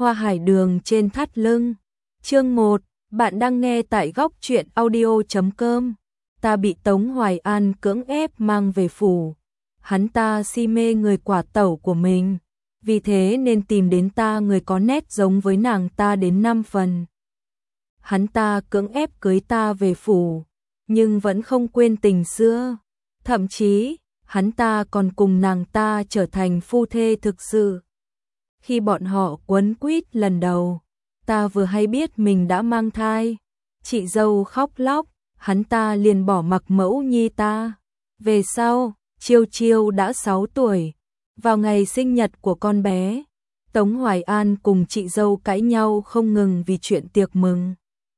Hoa hải đường trên thắt lưng. Chương 1, bạn đang nghe tại góc truyện audio.com. Ta bị Tống Hoài An cưỡng ép mang về phủ. Hắn ta si mê người quả tẩu của mình, vì thế nên tìm đến ta người có nét giống với nàng ta đến 5 phần. Hắn ta cưỡng ép cưới ta về phủ, nhưng vẫn không quên tình xưa. Thậm chí, hắn ta còn cùng nàng ta trở thành phu thê thực sự. Khi bọn họ quấn quýt lần đầu, ta vừa hay biết mình đã mang thai. Chị dâu khóc lóc, hắn ta liền bỏ mặc mẫu nhi ta. Về sau, Chiêu Chiêu đã 6 tuổi. Vào ngày sinh nhật của con bé, Tống Hoài An cùng chị dâu cãi nhau không ngừng vì chuyện tiệc mừng.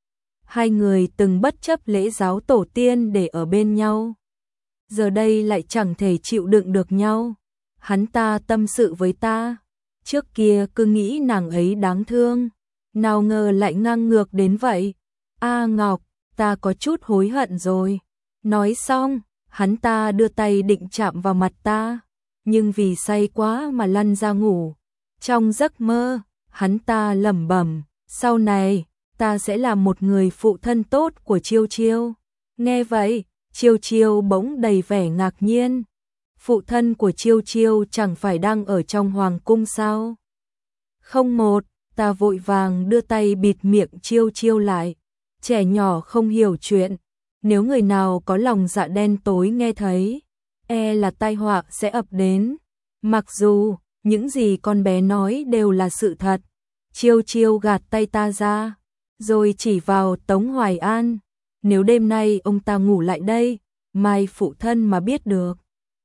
Hai người từng bất chấp lễ giáo tổ tiên để ở bên nhau, giờ đây lại chẳng thể chịu đựng được nhau. Hắn ta tâm sự với ta, trước kia cứ nghĩ nàng ấy đáng thương, nào ngờ lại ngang ngược đến vậy. A Ngọc, ta có chút hối hận rồi. Nói xong, hắn ta đưa tay định chạm vào mặt ta, nhưng vì say quá mà lăn ra ngủ. Trong giấc mơ, hắn ta lẩm bẩm, sau này, ta sẽ là một người phụ thân tốt của Chiêu Chiêu. Nghe vậy, Chiêu Chiêu bỗng đầy vẻ ngạc nhiên. Phụ thân của Chiêu Chiêu chẳng phải đang ở trong hoàng cung sao? Không một, ta vội vàng đưa tay bịt miệng Chiêu Chiêu lại. Trẻ nhỏ không hiểu chuyện, nếu người nào có lòng dạ đen tối nghe thấy, là tai họa sẽ ập đến. Mặc dù, những gì con bé nói đều là sự thật. Chiêu Chiêu gạt tay ta ra, rồi chỉ vào Tống Hoài An. Nếu đêm nay ông ta ngủ lại đây, mai phụ thân mà biết được,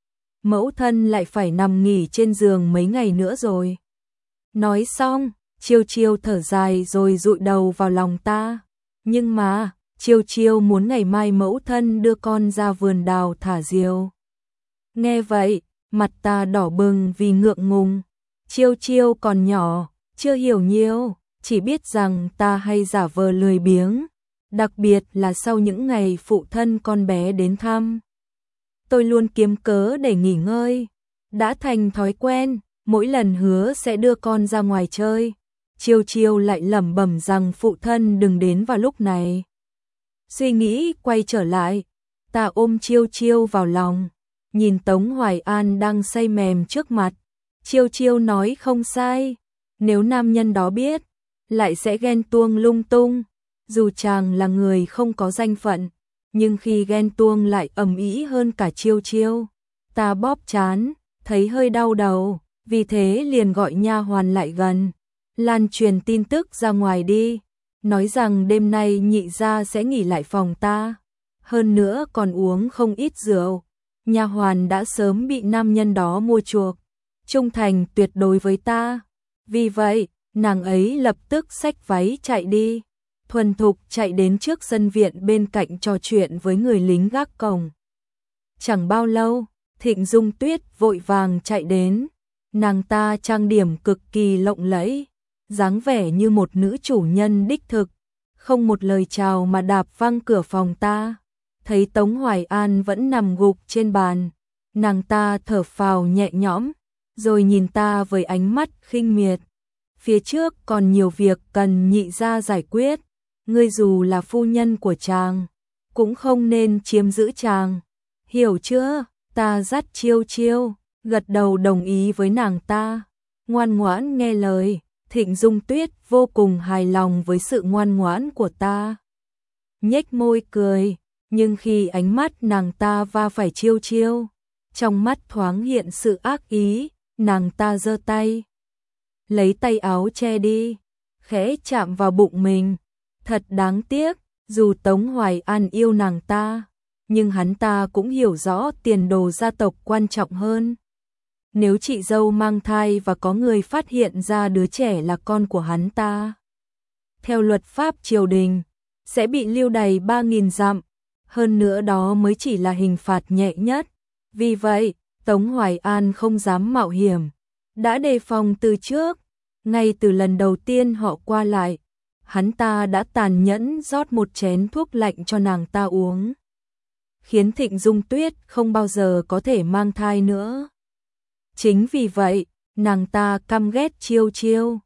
mẫu thân lại phải nằm nghỉ trên giường mấy ngày nữa rồi. Nói xong, Chiêu Chiêu thở dài rồi dụi đầu vào lòng ta. Nhưng mà, Chiêu Chiêu muốn ngày mai mẫu thân đưa con ra vườn đào thả diều. Nghe vậy, mặt ta đỏ bừng vì ngượng ngùng. Chiêu Chiêu còn nhỏ, chưa hiểu nhiều, chỉ biết rằng ta hay giả vờ lười biếng, đặc biệt là sau những ngày phụ thân con bé đến thăm. Tôi luôn kiếm cớ để nghỉ ngơi, đã thành thói quen, mỗi lần hứa sẽ đưa con ra ngoài chơi, Chiêu Chiêu lại lẩm bẩm rằng phụ thân đừng đến vào lúc này. Suy nghĩ quay trở lại, ta ôm Chiêu Chiêu vào lòng, nhìn Tống Hoài An đang say mềm trước mặt. Chiêu Chiêu nói không sai, nếu nam nhân đó biết, lại sẽ ghen tuông lung tung. Dù chàng là người không có danh phận, nhưng khi ghen tuông lại ầm ĩ hơn cả Chiêu Chiêu. Ta bóp trán, thấy hơi đau đầu, vì thế liền gọi nha hoàn lại gần, lan truyền tin tức ra ngoài đi, nói rằng đêm nay nhị gia sẽ nghỉ lại phòng ta, hơn nữa còn uống không ít rượu. Nha hoàn đã sớm bị nam nhân đó mua chuộc, trung thành tuyệt đối với ta. Vì vậy, nàng ấy lập tức xách váy chạy đi, thuần thục chạy đến trước sân viện bên cạnh trò chuyện với người lính gác cổng. Chẳng bao lâu, Thịnh Dung Tuyết vội vàng chạy đến, nàng ta trang điểm cực kỳ lộng lẫy, dáng vẻ như một nữ chủ nhân đích thực, không một lời chào mà đạp văng cửa phòng ta. Thấy Tống Hoài An vẫn nằm gục trên bàn, nàng ta thở phào nhẹ nhõm, rồi nhìn ta với ánh mắt khinh miệt. Phía trước còn nhiều việc cần nhị gia giải quyết, ngươi dù là phu nhân của chàng, cũng không nên chiếm giữ chàng. Hiểu chưa? Ta dắt Chiêu Chiêu, gật đầu đồng ý với nàng ta, ngoan ngoãn nghe lời. Thịnh Dung Tuyết vô cùng hài lòng với sự ngoan ngoãn của ta, nhếch môi cười, nhưng khi ánh mắt nàng ta va phải Chiêu Chiêu, trong mắt thoáng hiện sự ác ý, nàng ta giơ tay, lấy tay áo che đi, khẽ chạm vào bụng mình. Thật đáng tiếc, dù Tống Hoài An yêu nàng ta, nhưng hắn ta cũng hiểu rõ tiền đồ gia tộc quan trọng hơn. Nếu chị dâu mang thai và có người phát hiện ra đứa trẻ là con của hắn ta, theo luật pháp triều đình, sẽ bị lưu đày 3.000 dặm, hơn nữa đó mới chỉ là hình phạt nhẹ nhất. Vì vậy, Tống Hoài An không dám mạo hiểm, đã đề phòng từ trước. Ngay từ lần đầu tiên họ qua lại, hắn ta đã tàn nhẫn rót một chén thuốc lạnh cho nàng ta uống, khiến Thịnh Dung Tuyết không bao giờ có thể mang thai nữa. Chính vì vậy, nàng ta căm ghét Chiêu Chiêu.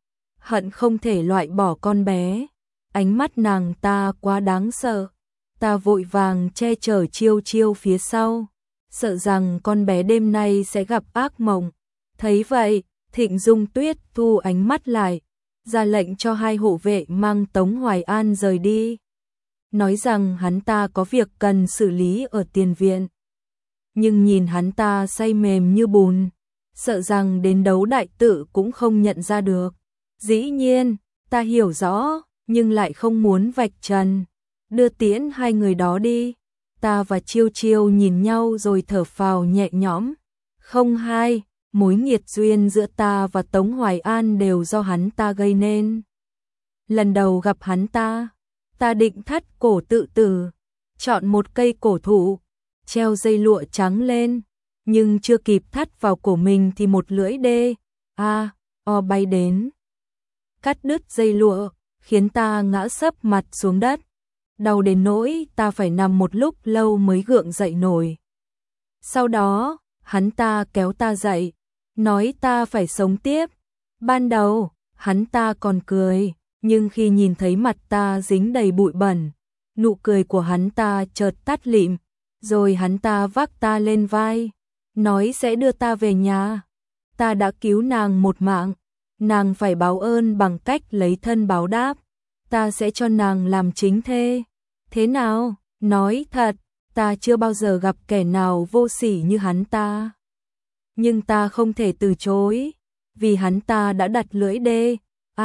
hận không thể loại bỏ con bé. Ánh mắt nàng ta quá đáng sợ. Ta vội vàng che chở Chiêu Chiêu phía sau, sợ rằng con bé đêm nay sẽ gặp ác mộng. Thấy vậy, Thịnh Dung Tuyết thu ánh mắt lại, ra lệnh cho hai hộ vệ mang Tống Hoài An rời đi, nói rằng hắn ta có việc cần xử lý ở tiền viện. Nhưng nhìn hắn ta say mềm như bùn, sợ rằng đến đấu đại tự cũng không nhận ra được. Dĩ nhiên, ta hiểu rõ, nhưng lại không muốn vạch trần. Đưa tiễn hai người đó đi. Ta và Chiêu Chiêu nhìn nhau rồi thở phào nhẹ nhõm. Không hai, mối nghiệt duyên giữa ta và Tống Hoài An đều do hắn ta gây nên. Lần đầu gặp hắn ta định thắt cổ tự tử, chọn một cây cổ thụ, treo dây lụa trắng lên, nhưng chưa kịp thắt vào cổ mình thì một lưỡi đê bay đến, cắt đứt dây lụa, khiến ta ngã sấp mặt xuống đất. Đau đến nỗi ta phải nằm một lúc lâu mới gượng dậy nổi. Sau đó, hắn ta kéo ta dậy, nói ta phải sống tiếp. Ban đầu, hắn ta còn cười, nhưng khi nhìn thấy mặt ta dính đầy bụi bẩn, nụ cười của hắn ta chợt tắt lịm, rồi hắn ta vác ta lên vai, nói sẽ đưa ta về nhà. Ta đã cứu nàng một mạng, nàng phải báo ơn bằng cách lấy thân báo đáp. Ta sẽ cho nàng làm chính thê. Thế nào? Nói thật, ta chưa bao giờ gặp kẻ nào vô sỉ như hắn ta. Nhưng ta không thể từ chối, vì hắn ta đã đặt lưỡi đê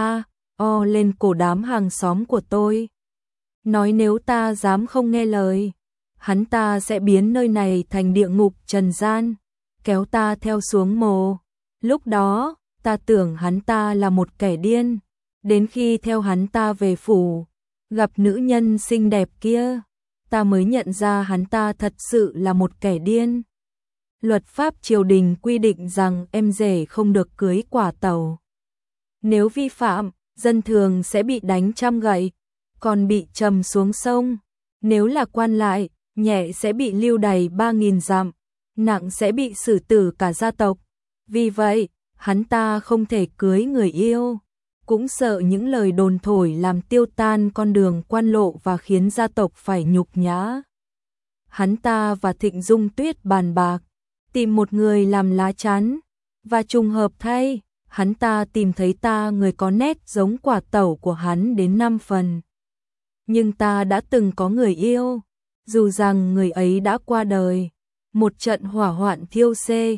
lên cổ đám hàng xóm của tôi. Nói nếu ta dám không nghe lời, hắn ta sẽ biến nơi này thành địa ngục trần gian, kéo ta theo xuống mồ. Lúc đó, ta tưởng hắn ta là một kẻ điên. Đến khi theo hắn ta về phủ, gặp nữ nhân xinh đẹp kia, ta mới nhận ra hắn ta thật sự là một kẻ điên. Luật pháp triều đình quy định rằng em rể không được cưới quả tàu. Nếu vi phạm, dân thường sẽ bị đánh trăm gậy, còn bị trầm xuống sông. Nếu là quan lại, nhẹ sẽ bị lưu đày 3.000 dặm, nặng sẽ bị xử tử cả gia tộc. Vì vậy, hắn ta không thể cưới người yêu, cũng sợ những lời đồn thổi làm tiêu tan con đường quan lộ và khiến gia tộc phải nhục nhã. Hắn ta và Thịnh Dung Tuyết bàn bạc, tìm một người làm lá chắn, và trùng hợp thay, hắn ta tìm thấy ta người có nét giống quả tẩu của hắn đến 5 phần. Nhưng ta đã từng có người yêu, dù rằng người ấy đã qua đời, một trận hỏa hoạn thiêu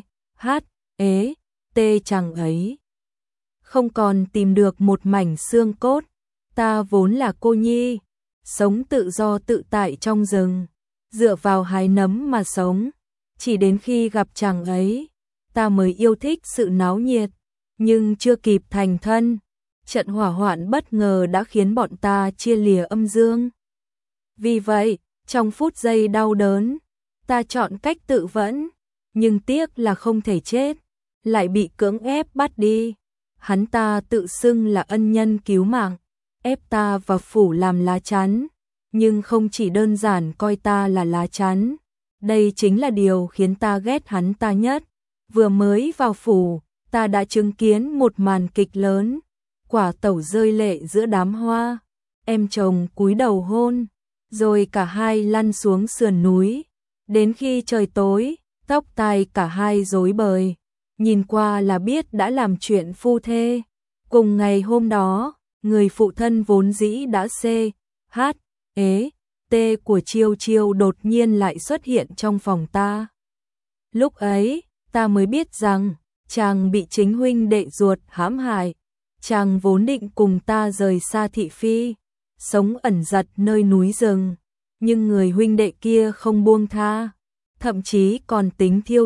chẳng ấy. Không còn tìm được một mảnh xương cốt. Ta vốn là cô nhi, sống tự do tự tại trong rừng, dựa vào hái nấm mà sống. Chỉ đến khi gặp chàng ấy, ta mới yêu thích sự náo nhiệt, nhưng chưa kịp thành thân, trận hỏa hoạn bất ngờ đã khiến bọn ta chia lìa âm dương. Vì vậy, trong phút giây đau đớn, ta chọn cách tự vẫn, nhưng tiếc là không thể chết, lại bị cưỡng ép bắt đi. Hắn ta tự xưng là ân nhân cứu mạng, ép ta vào phủ làm lá chắn, nhưng không chỉ đơn giản coi ta là lá chắn. Đây chính là điều khiến ta ghét hắn ta nhất. Vừa mới vào phủ, ta đã chứng kiến một màn kịch lớn, quả tẩu rơi lệ giữa đám hoa, em chồng cúi đầu hôn, rồi cả hai lăn xuống sườn núi. Đến khi trời tối, tóc tai cả hai rối bời, nhìn qua là biết đã làm chuyện phu thê. Cùng ngày hôm đó, người phụ thân vốn dĩ đã của Chiêu Chiêu đột nhiên lại xuất hiện trong phòng ta. Lúc ấy, ta mới biết rằng, chàng bị chính huynh đệ ruột hãm hại. Chàng vốn định cùng ta rời xa thị phi, sống ẩn giật nơi núi rừng, nhưng người huynh đệ kia không buông tha, thậm chí còn tính thiêu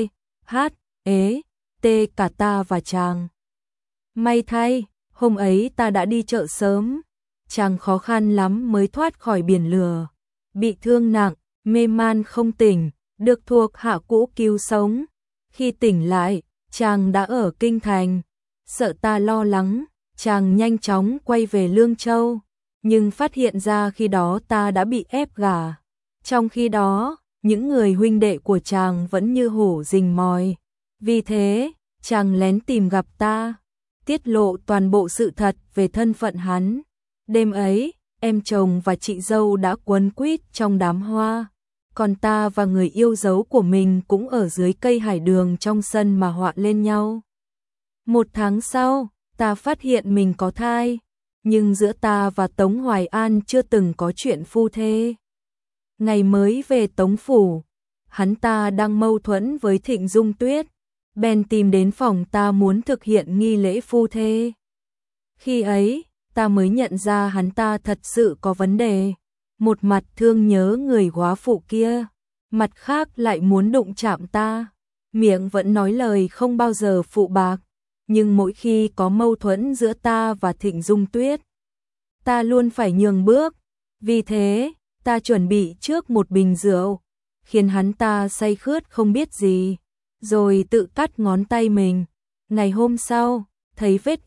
cả ta và chàng. May thay, hôm ấy ta đã đi chợ sớm, chàng khó khăn lắm mới thoát khỏi biển lửa, bị thương nặng, mê man không tỉnh, được thuộc hạ cũ cứu sống. Khi tỉnh lại, chàng đã ở kinh thành, sợ ta lo lắng, chàng nhanh chóng quay về Lương Châu, nhưng phát hiện ra khi đó ta đã bị ép gả. Trong khi đó, những người huynh đệ của chàng vẫn như hổ rình mồi. Vì thế, chàng lén tìm gặp ta. tiết lộ toàn bộ sự thật về thân phận hắn. Đêm ấy, em chồng và chị dâu đã quấn quýt trong đám hoa, còn ta và người yêu dấu của mình cũng ở dưới cây hải đường trong sân mà họa lên nhau. 1 tháng sau, ta phát hiện mình có thai, nhưng giữa ta và Tống Hoài An chưa từng có chuyện phu thê. Ngày mới về Tống phủ, hắn ta đang mâu thuẫn với Thịnh Dung Tuyết, bèn tìm đến phòng ta muốn thực hiện nghi lễ phu thê. Khi ấy, ta mới nhận ra hắn ta thật sự có vấn đề. Một mặt thương nhớ người góa phụ kia, mặt khác lại muốn đụng chạm ta. Miệng vẫn nói lời không bao giờ phụ bạc, nhưng mỗi khi có mâu thuẫn giữa ta và Thịnh Dung Tuyết, ta luôn phải nhường bước. Vì thế, ta chuẩn bị trước một bình rượu, khiến hắn ta say khướt không biết gì, rồi tự cắt ngón tay mình. Ngày hôm sau, thấy vết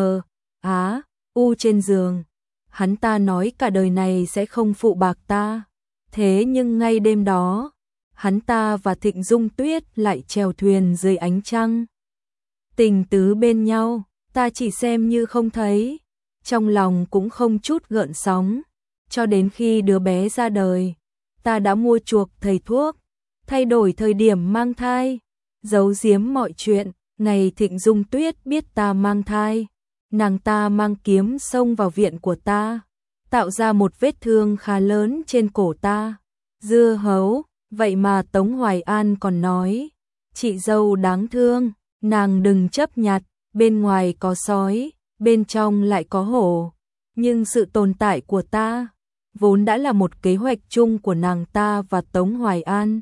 U trên giường, hắn ta nói cả đời này sẽ không phụ bạc ta. Thế nhưng ngay đêm đó, hắn ta và Thịnh Dung Tuyết lại chèo thuyền dưới ánh trăng. Tình tứ bên nhau, ta chỉ xem như không thấy, trong lòng cũng không chút gợn sóng. Cho đến khi đứa bé ra đời, ta đã mua chuộc thầy thuốc, thay đổi thời điểm mang thai, giấu giếm mọi chuyện. Ngày Thịnh Dung Tuyết biết ta mang thai, nàng ta mang kiếm xông vào viện của ta, tạo ra một vết thương khá lớn trên cổ ta. Dưa hấu, vậy mà Tống Hoài An còn nói, chị dâu đáng thương, nàng đừng chấp nhặt, bên ngoài có sói, bên trong lại có hổ. Nhưng sự tồn tại của ta vốn đã là một kế hoạch chung của nàng ta và Tống Hoài An.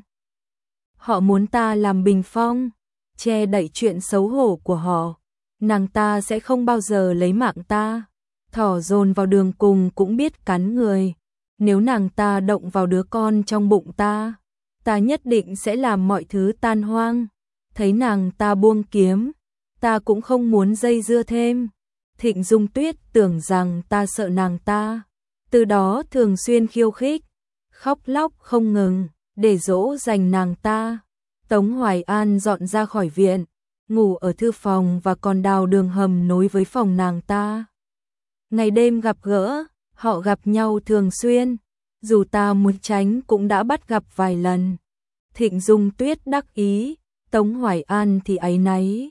Họ muốn ta làm bình phong, che đậy chuyện xấu hổ của họ. Nàng ta sẽ không bao giờ lấy mạng ta. Thỏ dồn vào đường cùng cũng biết cắn người. Nếu nàng ta động vào đứa con trong bụng ta, ta nhất định sẽ làm mọi thứ tan hoang. Thấy nàng ta buông kiếm, ta cũng không muốn dây dưa thêm. Thịnh Dung Tuyết tưởng rằng ta sợ nàng ta, từ đó thường xuyên khiêu khích, khóc lóc không ngừng, để dỗ dành nàng ta. Tống Hoài An dọn ra khỏi viện, ngủ ở thư phòng và còn đào đường hầm nối với phòng nàng ta. Ngày đêm gặp gỡ, họ gặp nhau thường xuyên, dù ta muốn tránh cũng đã bắt gặp vài lần. Thịnh Dung Tuyết đắc ý, Tống Hoài An thì áy náy.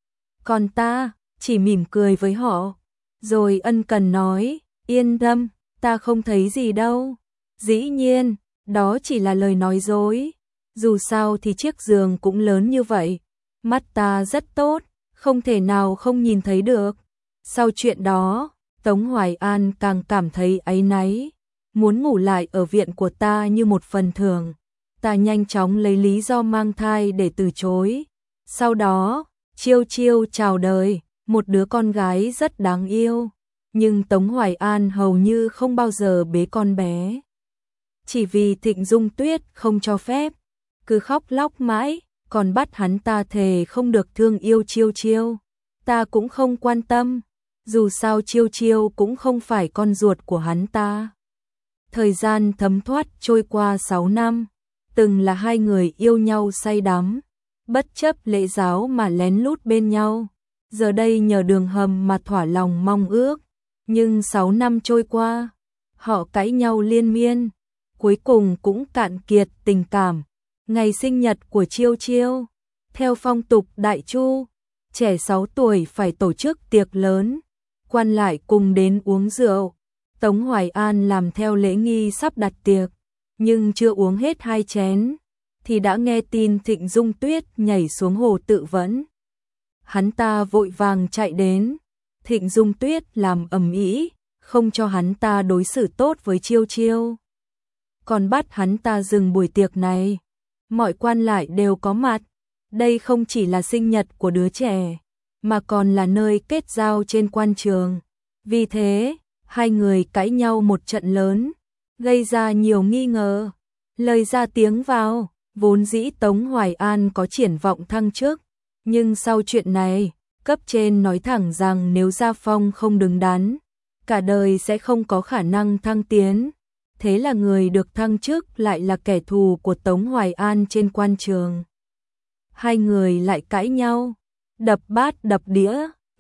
Còn ta chỉ mỉm cười với họ, rồi ân cần nói, yên tâm, ta không thấy gì đâu. Dĩ nhiên, đó chỉ là lời nói dối. Dù sao thì chiếc giường cũng lớn như vậy, mắt ta rất tốt, không thể nào không nhìn thấy được. Sau chuyện đó, Tống Hoài An càng cảm thấy áy náy, muốn ngủ lại ở viện của ta như một phần thưởng. Ta nhanh chóng lấy lý do mang thai để từ chối. Sau đó, Chiêu Chiêu chào đời, một đứa con gái rất đáng yêu. Nhưng Tống Hoài An hầu như không bao giờ bế con bé. Chỉ vì Thịnh Dung Tuyết không cho phép, cứ khóc lóc mãi, còn bắt hắn ta thề không được thương yêu Chiêu Chiêu. Ta cũng không quan tâm, dù sao Chiêu Chiêu cũng không phải con ruột của hắn ta. Thời gian thấm thoát trôi qua 6 năm, từng là hai người yêu nhau say đắm, bất chấp lễ giáo mà lén lút bên nhau. Giờ đây nhờ đường hầm mà thỏa lòng mong ước. Nhưng 6 năm trôi qua, họ cãi nhau liên miên, cuối cùng cũng cạn kiệt tình cảm. Ngày sinh nhật của Chiêu Chiêu, theo phong tục Đại Chu, trẻ 6 tuổi phải tổ chức tiệc lớn, quan lại cùng đến uống rượu. Tống Hoài An làm theo lễ nghi sắp đặt tiệc, nhưng chưa uống hết 2 chén, thì đã nghe tin Thịnh Dung Tuyết nhảy xuống hồ tự vẫn. Hắn ta vội vàng chạy đến, Thịnh Dung Tuyết làm ầm ĩ, không cho hắn ta đối xử tốt với Chiêu Chiêu, còn bắt hắn ta dừng buổi tiệc này. Mọi quan lại đều có mặt, đây không chỉ là sinh nhật của đứa trẻ, mà còn là nơi kết giao trên quan trường. Vì thế, hai người cãi nhau một trận lớn, gây ra nhiều nghi ngờ. Lời ra tiếng vào, vốn dĩ Tống Hoài An có triển vọng thăng chức, nhưng sau chuyện này, cấp trên nói thẳng rằng nếu gia phong không đứng đắn, cả đời sẽ không có khả năng thăng tiến. Thế là người được thăng chức lại là kẻ thù của Tống Hoài An trên quan trường. Hai người lại cãi nhau, đập bát đập đĩa,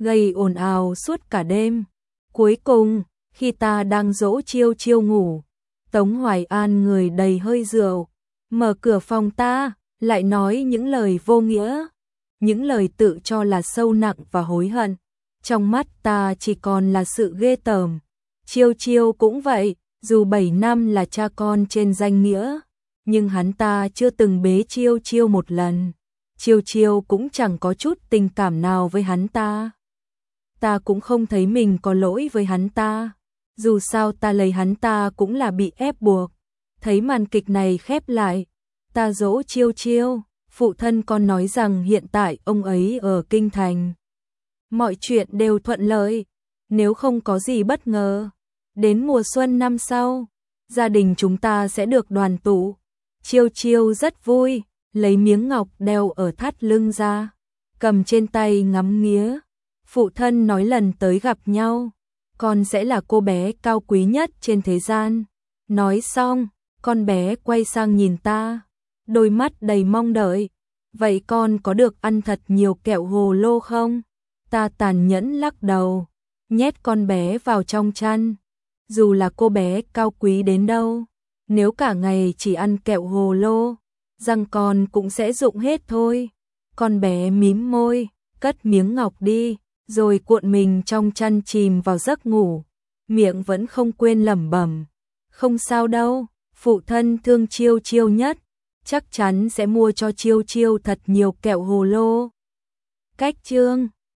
gây ồn ào suốt cả đêm. Cuối cùng, khi ta đang dỗ Chiêu Chiêu ngủ, Tống Hoài An người đầy hơi rượu, mở cửa phòng ta, lại nói những lời vô nghĩa, những lời tự cho là sâu nặng và hối hận. Trong mắt ta chỉ còn là sự ghê tởm. Chiêu Chiêu cũng vậy, dù 7 năm là cha con trên danh nghĩa, nhưng hắn ta chưa từng bế Chiêu Chiêu một lần. Chiêu Chiêu cũng chẳng có chút tình cảm nào với hắn ta. Ta cũng không thấy mình có lỗi với hắn ta. Dù sao ta lấy hắn ta cũng là bị ép buộc. Thấy màn kịch này khép lại, ta dỗ Chiêu Chiêu, phụ thân con nói rằng hiện tại ông ấy ở Kinh Thành. Mọi chuyện đều thuận lợi, nếu không có gì bất ngờ. Đến mùa xuân năm sau, gia đình chúng ta sẽ được đoàn tụ. Chiêu Chiêu rất vui, lấy miếng ngọc đeo ở thắt lưng ra, cầm trên tay ngắm nghía. Phụ thân nói lần tới gặp nhau, con sẽ là cô bé cao quý nhất trên thế gian. Nói xong, con bé quay sang nhìn ta, đôi mắt đầy mong đợi. Vậy con có được ăn thật nhiều kẹo hồ lô không? Ta tàn nhẫn lắc đầu, nhét con bé vào trong chăn. Dù là cô bé cao quý đến đâu, nếu cả ngày chỉ ăn kẹo hồ lô, răng con cũng sẽ rụng hết thôi. Con bé mím môi, cất miếng ngọc đi, rồi cuộn mình trong chăn chìm vào giấc ngủ, miệng vẫn không quên lẩm bẩm. Không sao đâu, phụ thân thương Chiêu Chiêu nhất, chắc chắn sẽ mua cho Chiêu Chiêu thật nhiều kẹo hồ lô. Cách chương